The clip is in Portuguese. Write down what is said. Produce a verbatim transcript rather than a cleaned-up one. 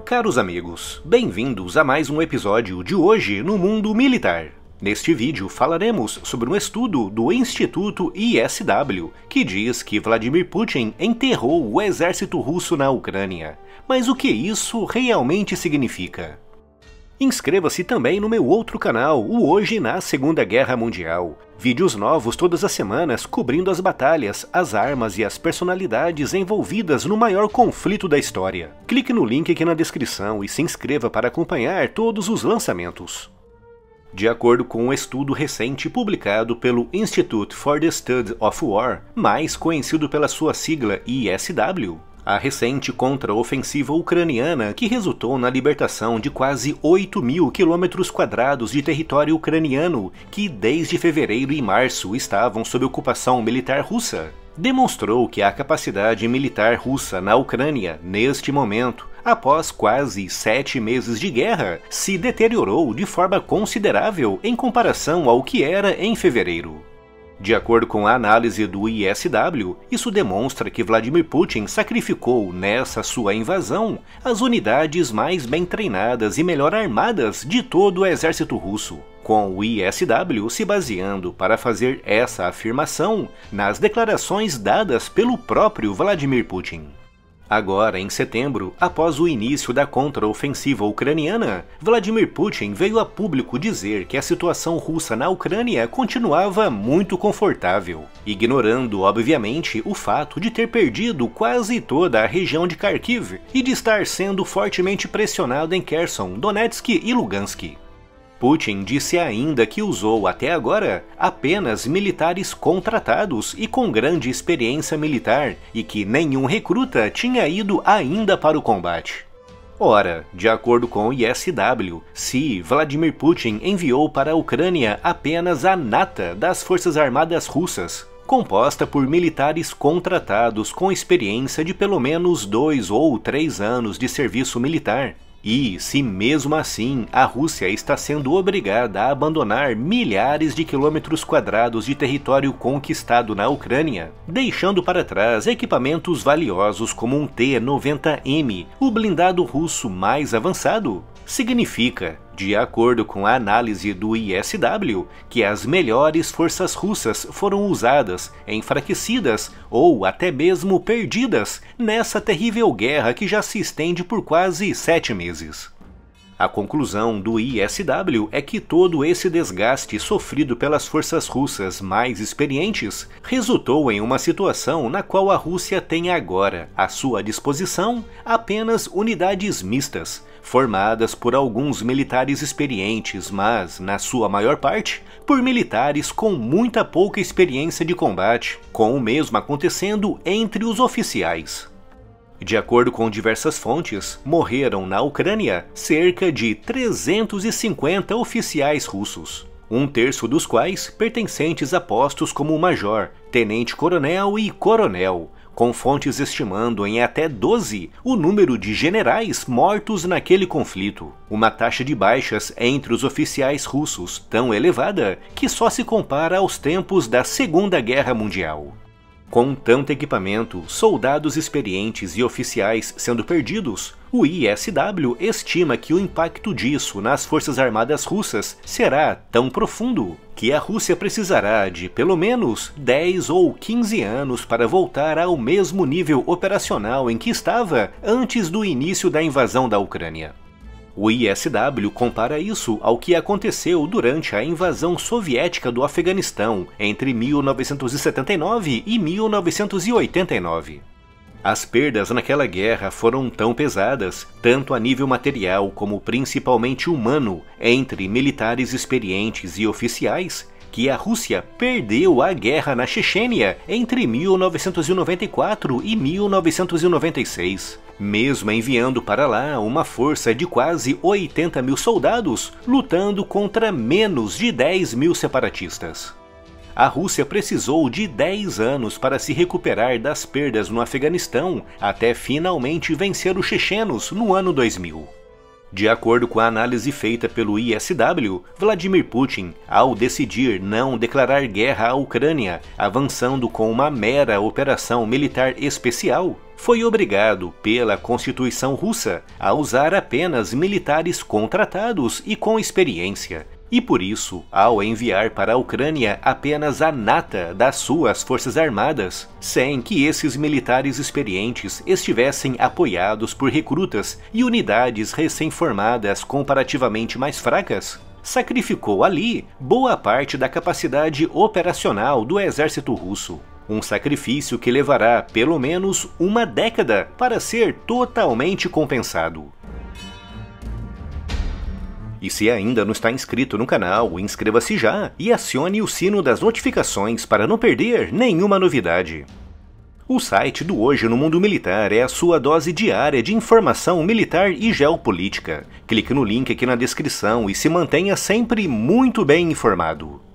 Caros amigos, bem-vindos a mais um episódio de Hoje no Mundo Militar. Neste vídeo falaremos sobre um estudo do Instituto I S W, que diz que Vladimir Putin enterrou o exército russo na Ucrânia. Mas o que isso realmente significa? Inscreva-se também no meu outro canal, o Hoje na Segunda Guerra Mundial. Vídeos novos todas as semanas cobrindo as batalhas, as armas e as personalidades envolvidas no maior conflito da história. Clique no link aqui na descrição e se inscreva para acompanhar todos os lançamentos. De acordo com um estudo recente publicado pelo Institute for the Study of War, mais conhecido pela sua sigla I S W, a recente contra-ofensiva ucraniana, que resultou na libertação de quase oito mil quilômetros quadrados de território ucraniano, que desde fevereiro e março estavam sob ocupação militar russa, demonstrou que a capacidade militar russa na Ucrânia, neste momento, após quase sete meses de guerra, se deteriorou de forma considerável em comparação ao que era em fevereiro. De acordo com a análise do I S W, isso demonstra que Vladimir Putin sacrificou nessa sua invasão as unidades mais bem treinadas e melhor armadas de todo o exército russo, com o I S W se baseando para fazer essa afirmação nas declarações dadas pelo próprio Vladimir Putin. Agora, em setembro, após o início da contra-ofensiva ucraniana, Vladimir Putin veio a público dizer que a situação russa na Ucrânia continuava muito confortável, ignorando, obviamente, o fato de ter perdido quase toda a região de Kharkiv e de estar sendo fortemente pressionado em Kherson, Donetsk e Lugansk. Putin disse ainda que usou até agora apenas militares contratados e com grande experiência militar e que nenhum recruta tinha ido ainda para o combate. Ora, de acordo com o I S W, se Vladimir Putin enviou para a Ucrânia apenas a nata das Forças Armadas Russas, composta por militares contratados com experiência de pelo menos dois ou três anos de serviço militar, e se mesmo assim a Rússia está sendo obrigada a abandonar milhares de quilômetros quadrados de território conquistado na Ucrânia, deixando para trás equipamentos valiosos como um T noventa M, o blindado russo mais avançado, significa, de acordo com a análise do I S W, que as melhores forças russas foram usadas, enfraquecidas ou até mesmo perdidas nessa terrível guerra que já se estende por quase sete meses. A conclusão do I S W é que todo esse desgaste sofrido pelas forças russas mais experientes resultou em uma situação na qual a Rússia tem agora à sua disposição apenas unidades mistas, formadas por alguns militares experientes, mas, na sua maior parte, por militares com muita pouca experiência de combate, com o mesmo acontecendo entre os oficiais. De acordo com diversas fontes, morreram na Ucrânia cerca de trezentos e cinquenta oficiais russos, um terço dos quais pertencentes a postos como major, tenente-coronel e coronel, com fontes estimando em até doze o número de generais mortos naquele conflito, uma taxa de baixas entre os oficiais russos tão elevada que só se compara aos tempos da Segunda Guerra Mundial. Com tanto equipamento, soldados experientes e oficiais sendo perdidos, o I S W estima que o impacto disso nas Forças Armadas Russas será tão profundo que a Rússia precisará de pelo menos dez ou quinze anos para voltar ao mesmo nível operacional em que estava antes do início da invasão da Ucrânia. O I S W compara isso ao que aconteceu durante a invasão soviética do Afeganistão entre mil novecentos e setenta e nove e mil novecentos e oitenta e nove. As perdas naquela guerra foram tão pesadas, tanto a nível material como principalmente humano, entre militares experientes e oficiais, que a Rússia perdeu a guerra na Chechênia entre mil novecentos e noventa e quatro e mil novecentos e noventa e seis, mesmo enviando para lá uma força de quase oitenta mil soldados lutando contra menos de dez mil separatistas. A Rússia precisou de dez anos para se recuperar das perdas no Afeganistão até finalmente vencer os chechenos no ano dois mil. De acordo com a análise feita pelo I S W, Vladimir Putin, ao decidir não declarar guerra à Ucrânia, avançando com uma mera operação militar especial, foi obrigado pela Constituição russa a usar apenas militares contratados e com experiência. E por isso, ao enviar para a Ucrânia apenas a nata das suas forças armadas, sem que esses militares experientes estivessem apoiados por recrutas e unidades recém-formadas comparativamente mais fracas, sacrificou ali boa parte da capacidade operacional do exército russo. Um sacrifício que levará pelo menos uma década para ser totalmente compensado. E se ainda não está inscrito no canal, inscreva-se já e acione o sino das notificações para não perder nenhuma novidade. O site do Hoje no Mundo Militar é a sua dose diária de informação militar e geopolítica. Clique no link aqui na descrição e se mantenha sempre muito bem informado.